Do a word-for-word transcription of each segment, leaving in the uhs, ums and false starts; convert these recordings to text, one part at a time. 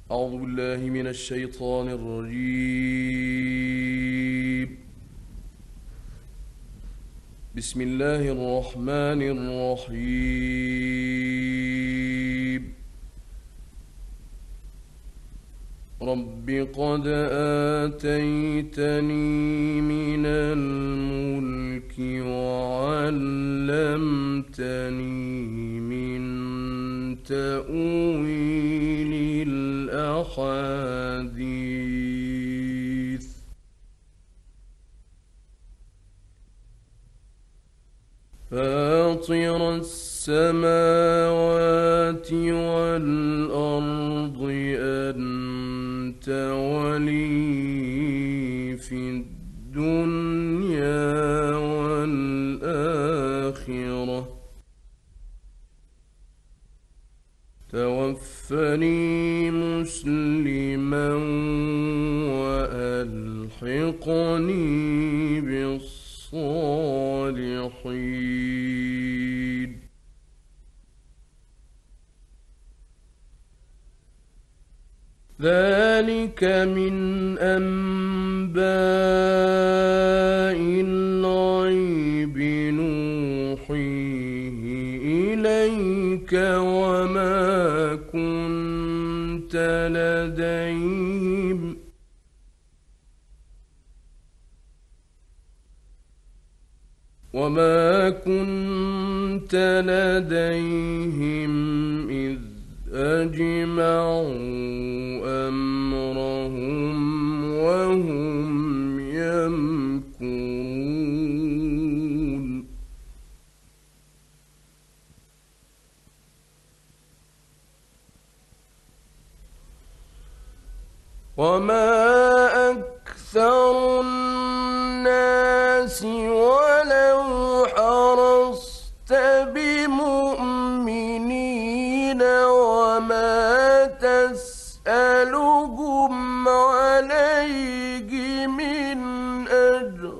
أعوذ بالله من الشيطان الرجيم. بسم الله الرحمن الرحيم. رب قد آتيتني من الملك وعلمتني من تأويل الأحاديث فاطر السماوات والأرض أنت ولي في الدنيا والآخرة توفني مسلما وألحقني بالصالحين. ذلك من أنباء الغيب نوحيه إليك وما كنت لديهم وما كنت لديهم إذ أجمعوا أمرهم وهم يمكرون. وما أكثر الناس ولو حرصت بمؤمنين وما تسألهم عليه من أجر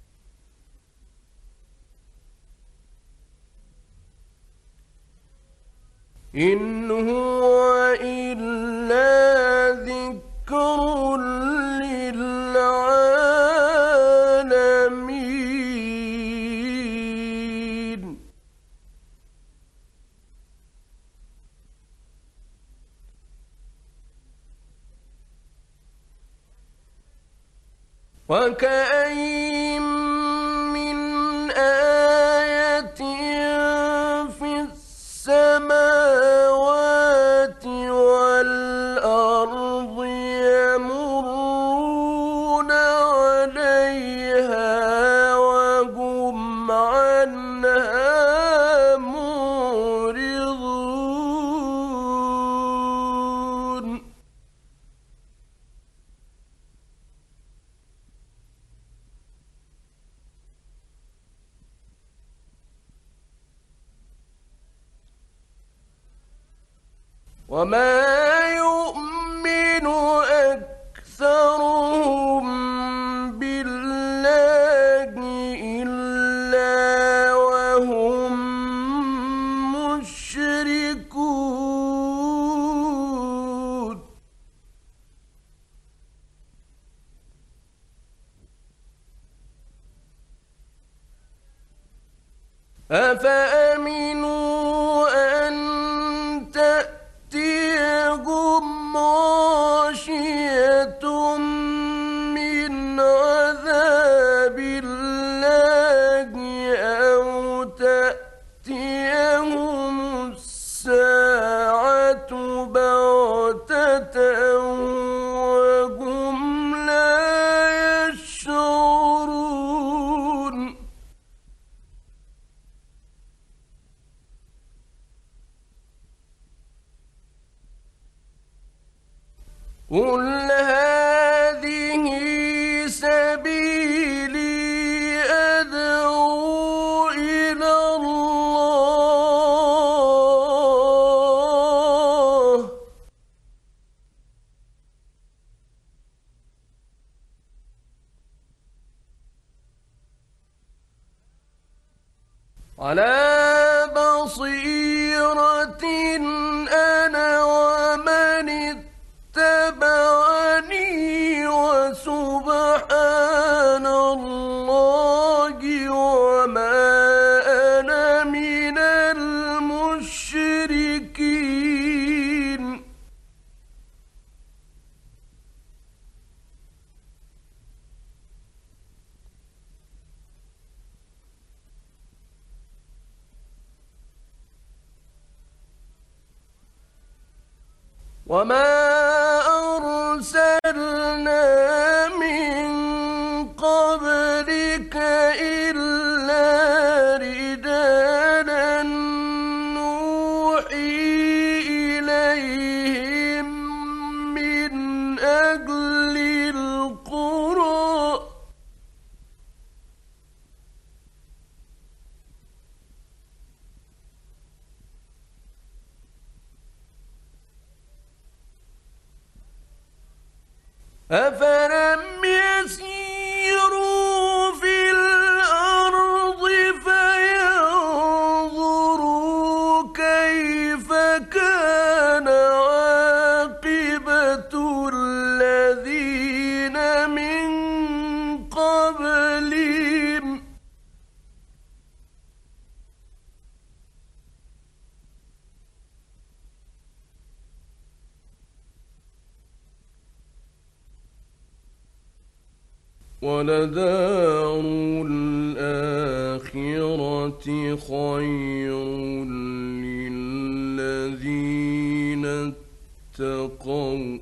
إن هو إلا ذكر للعالمين. وكأين من آية في السماوات والأرض يمرون عليها وهم عنها معرضون. وما يؤمن أكثرهم بالله إلا وهم مشركون. أفأمنوا أن تأتيهم غاشية من عذاب الله أو تأتيهم الساعة بغتة وهم لا يشعرون. قل هذه سبيلي أدعو إلى الله على بصيرة أنا ومن اتبعني وما أرسلنا من قبلك إلا رجالا نوحي إليهم من أهل القرى أفلم يسيروا في الأرض فينظروا كيف كان عاقبة الذين من قبلهم ولدار الآخرة خير للذين اتقوا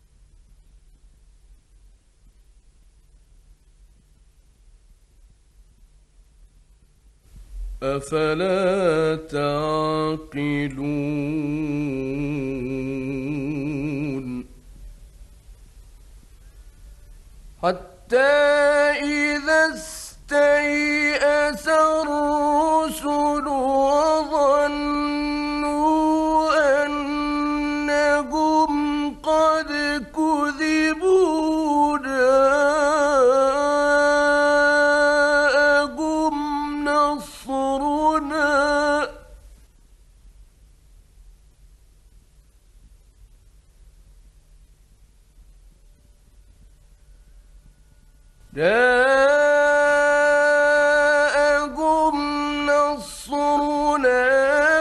أفلا تعقلون حتى إذا استيأس الرسل وظنوا أنهم قد كذبوا جاءهم نصرنا جاءهم نصرنا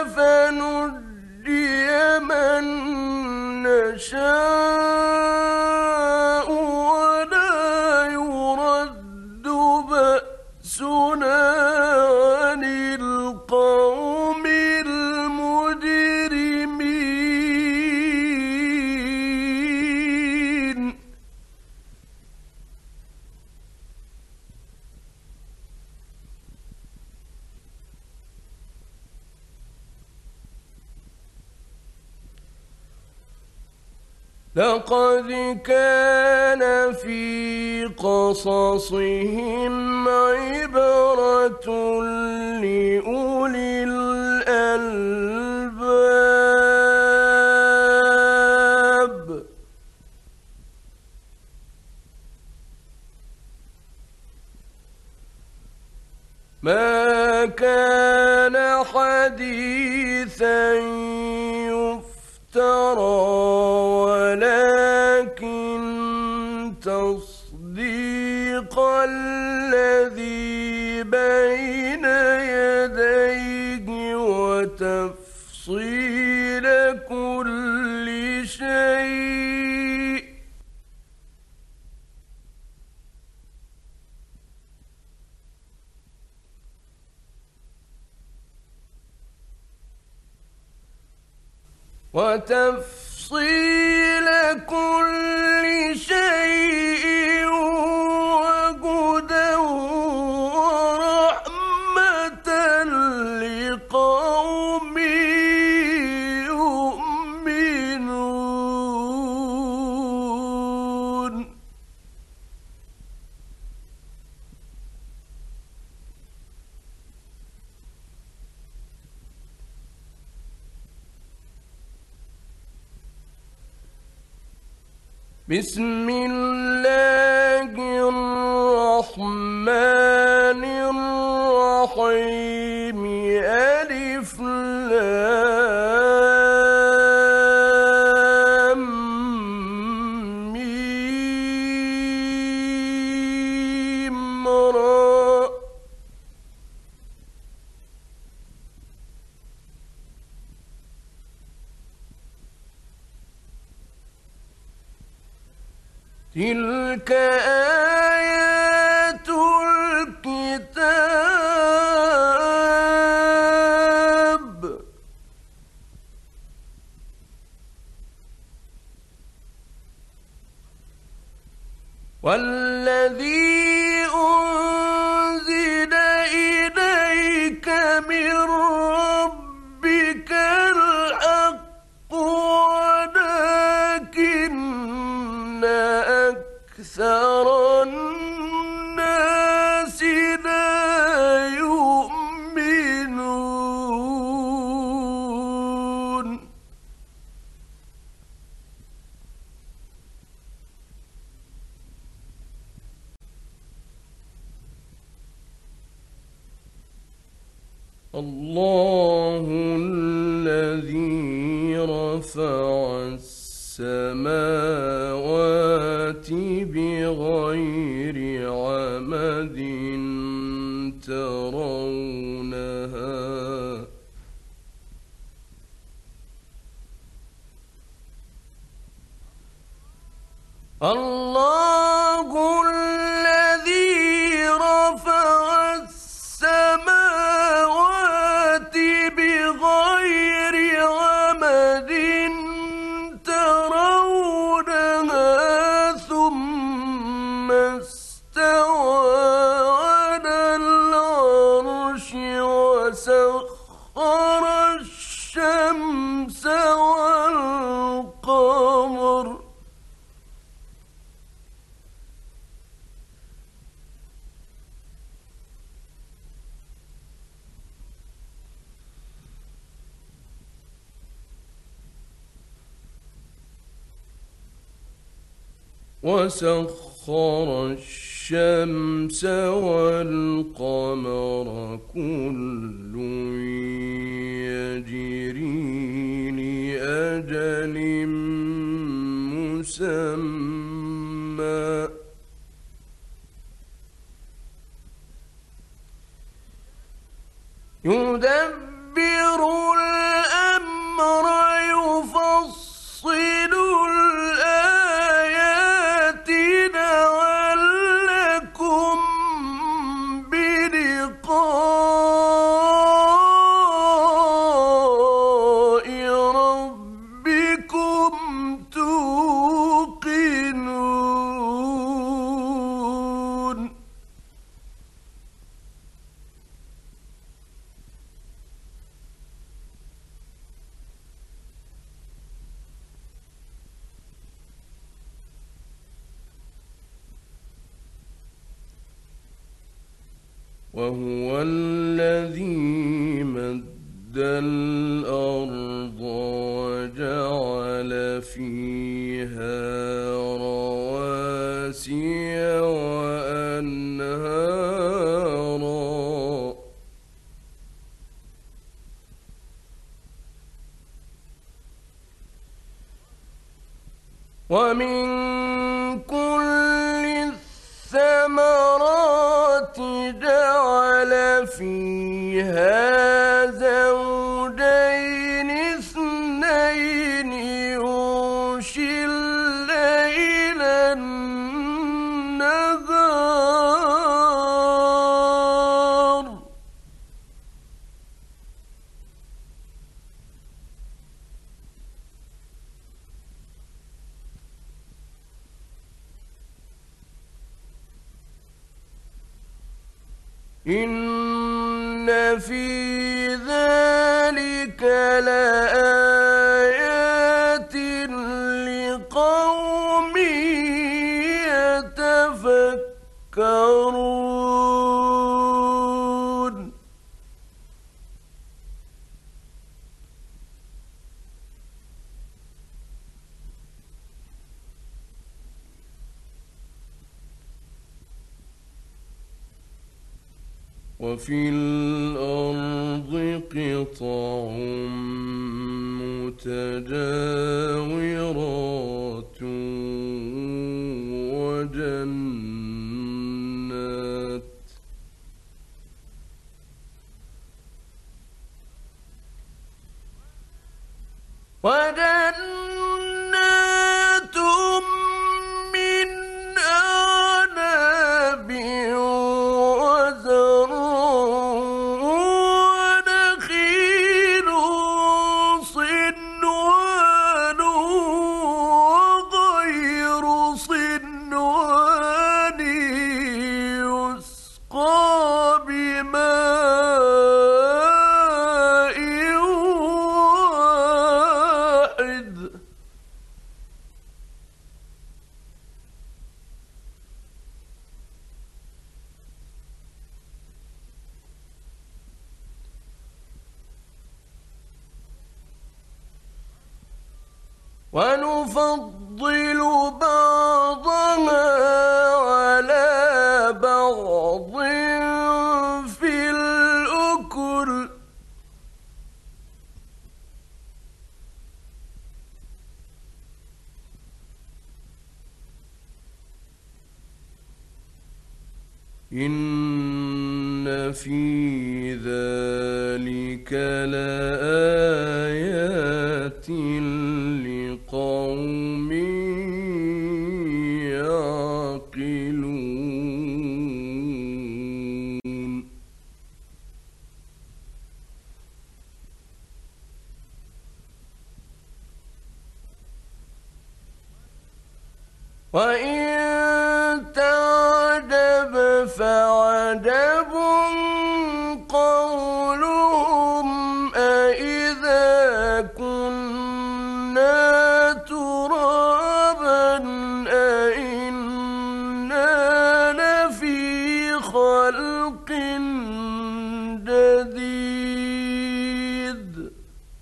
فنجي من نشاء ولا يرد بأسنا عن القوم المجرمين لقد كان في قصصهم عبرة لأولي الألباب ما كان حديثا يفترى ولكن تصديق الذي بين يديه وتفصيل كل شيء وتفصيل كل شيء وهدى ورحمة لقوم يؤمنون بسم الله الرحمن الرحيم ألف لام ميم را تلك آيات الكتاب والذي أنزل إليك من ربك الحق ولكن أكثر الناس لا يؤمنون الله الذي رفع السماوات بغير عمد ترونها الله الذي رفع السماوات بغير عمد ترونها ثم استوى على العرش وسخر الشمس والقمر وسخر الشمس والقمر كل يجري لأجل مسمى يدبر الأمر يفصل الآيات لعلكم بلقاء ربكم توقنون وهو الذي مد الأرض وجعل فيها رواسي وأنهارا ومن كل الثمرات جعل فيها زوجين اثنين يغشي الليل النهار إن في ذلك لآيات لقوم يتفكرون وفي الأرض قطع متجاورات وجنات وجنات من أعناب وزرع ونخيل ونفضل بعضها على بعض في الأكل إن في ذلك لآيات لقوم يعقلون وإن تعجب فعجب قولهم أإذا كنا ترابا أإنا لفي خلق جديد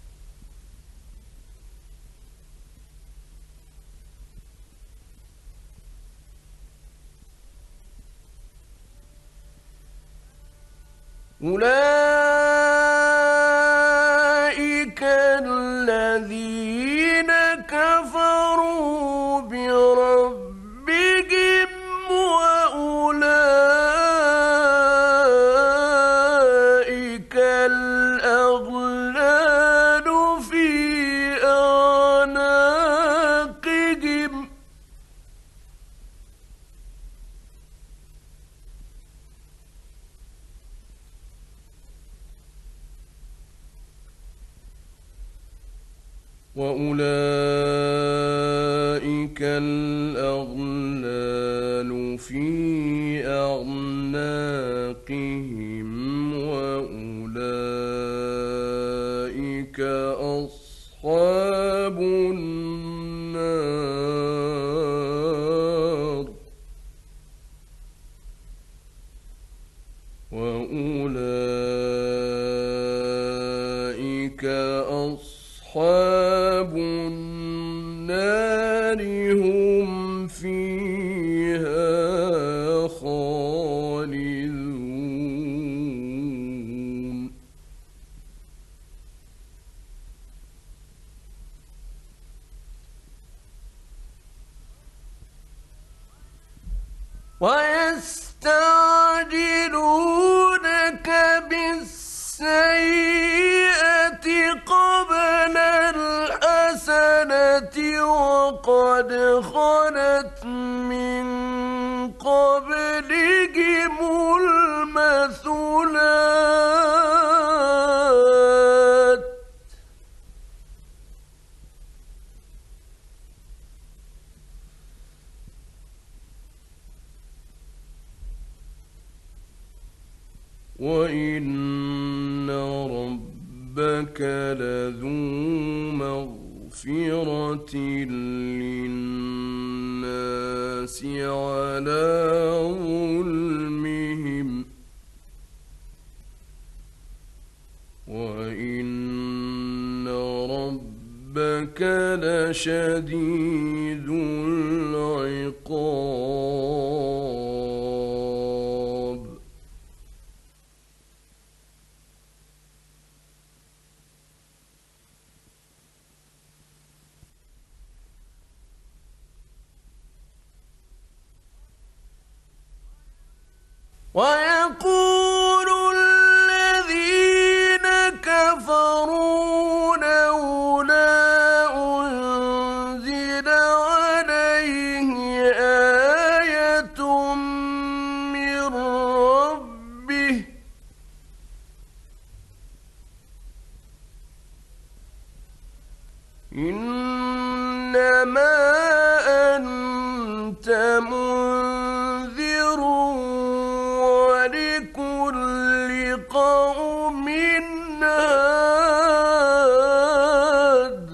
أولئك الذين كفروا بربهم وأولئك الأغلال في أعناقهم وأولئك الأغلال في أعناقهم وأولئك أصحاب النار وأولئك أصحاب النار هم فيها خالدون ويستعجلونك بالسيئة قبل الحسنة وقد خلت من قبلهم المثلات وإن ربك لذو مغفرة للناس على ظلمهم وإن ربك لشديد العقاب ويقول الذين كفروا لولا أنزل عليه آية من ربه إنما أنت منذر ولكل قوم هاد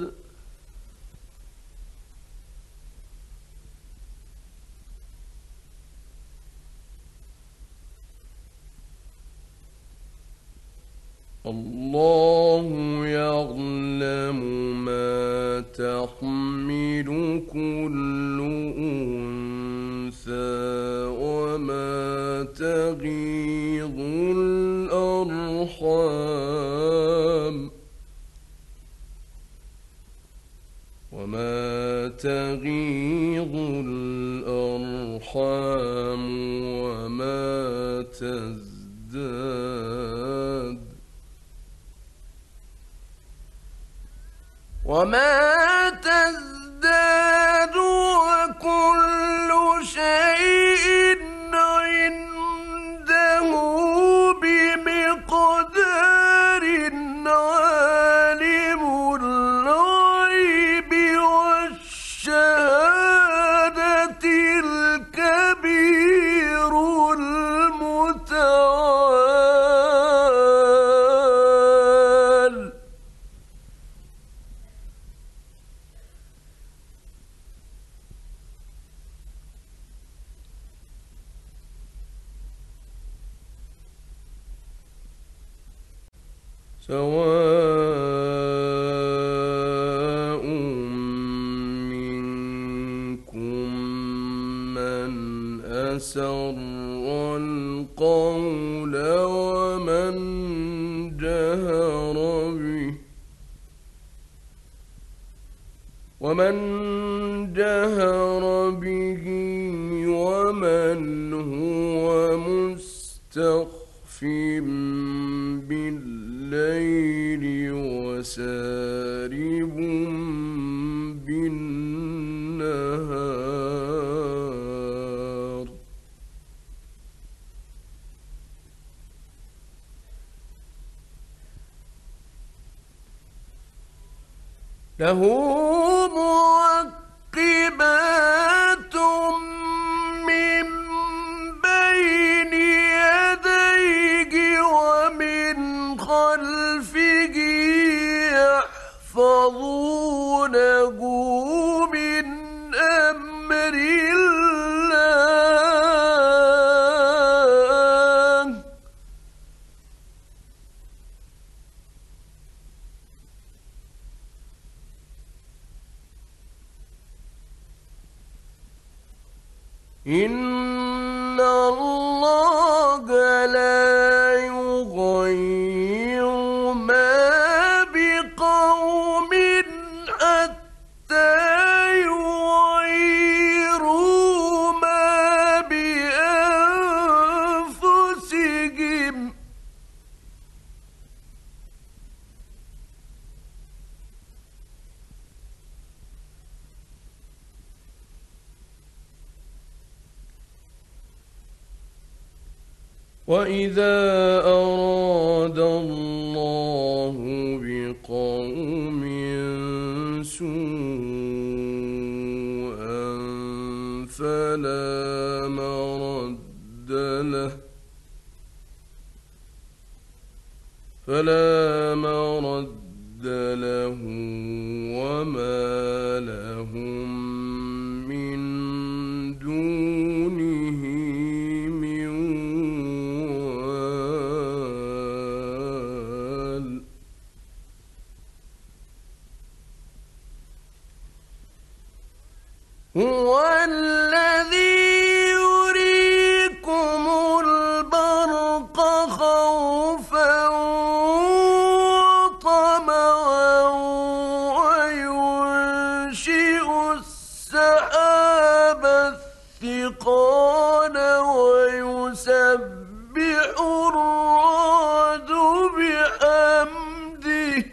الله يعلم ما تحمل تحمل كل أنثى وما تغيض الأرحام وما تغيض الأرحام وما تزداد وما تزداد وكل شيء عنده بمقدار عالم الغيب والشهادة الكبير المتعال. سواء منكم من أسر القول ومن جهر به ومن جهر به ومن هو مستخف بالليل وسارب بالنهار. له معقبات من بين يديه ومن خلفه يحفظونه من أمر الله. إن الله لا يغير ما بقوم حتى يغيروا ما بأنفسهم. وإذا أراد الله بقوم سوءا فلا مرد له فلا مرد له وما لهم من دونه من وال. هو الذي يريكم البرق خوفا وطمعا وينشئ السحاب الثقال ويسبح الرعد بحمده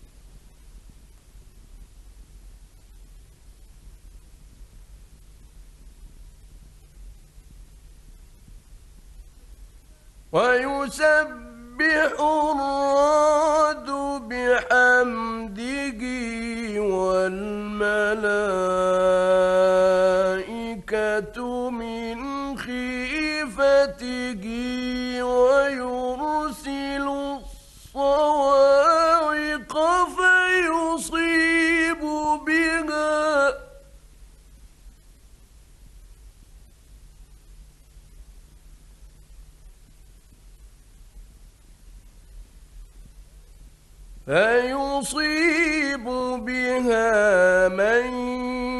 ويسبح الرعد بحمده والملائكة من خيفته ويرسل الصواعق فيصيب بها فيصيب بها من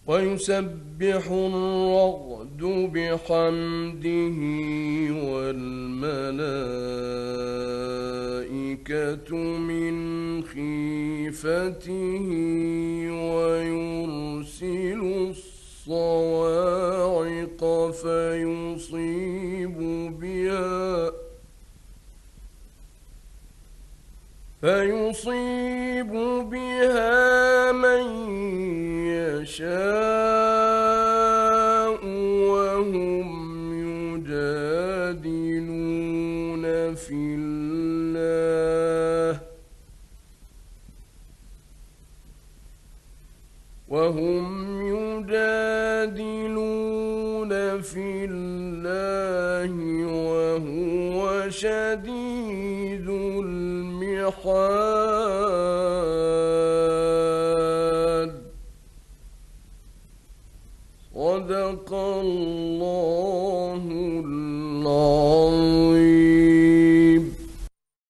ويسبح الرعد بحمده والملائكة من خيفته ويرسل الصواعق فيصيب بها فيصيب بها من يشاء وهم يجادلون في الله وهم يجادلون في الله وهو شديد المحال. صدق الله.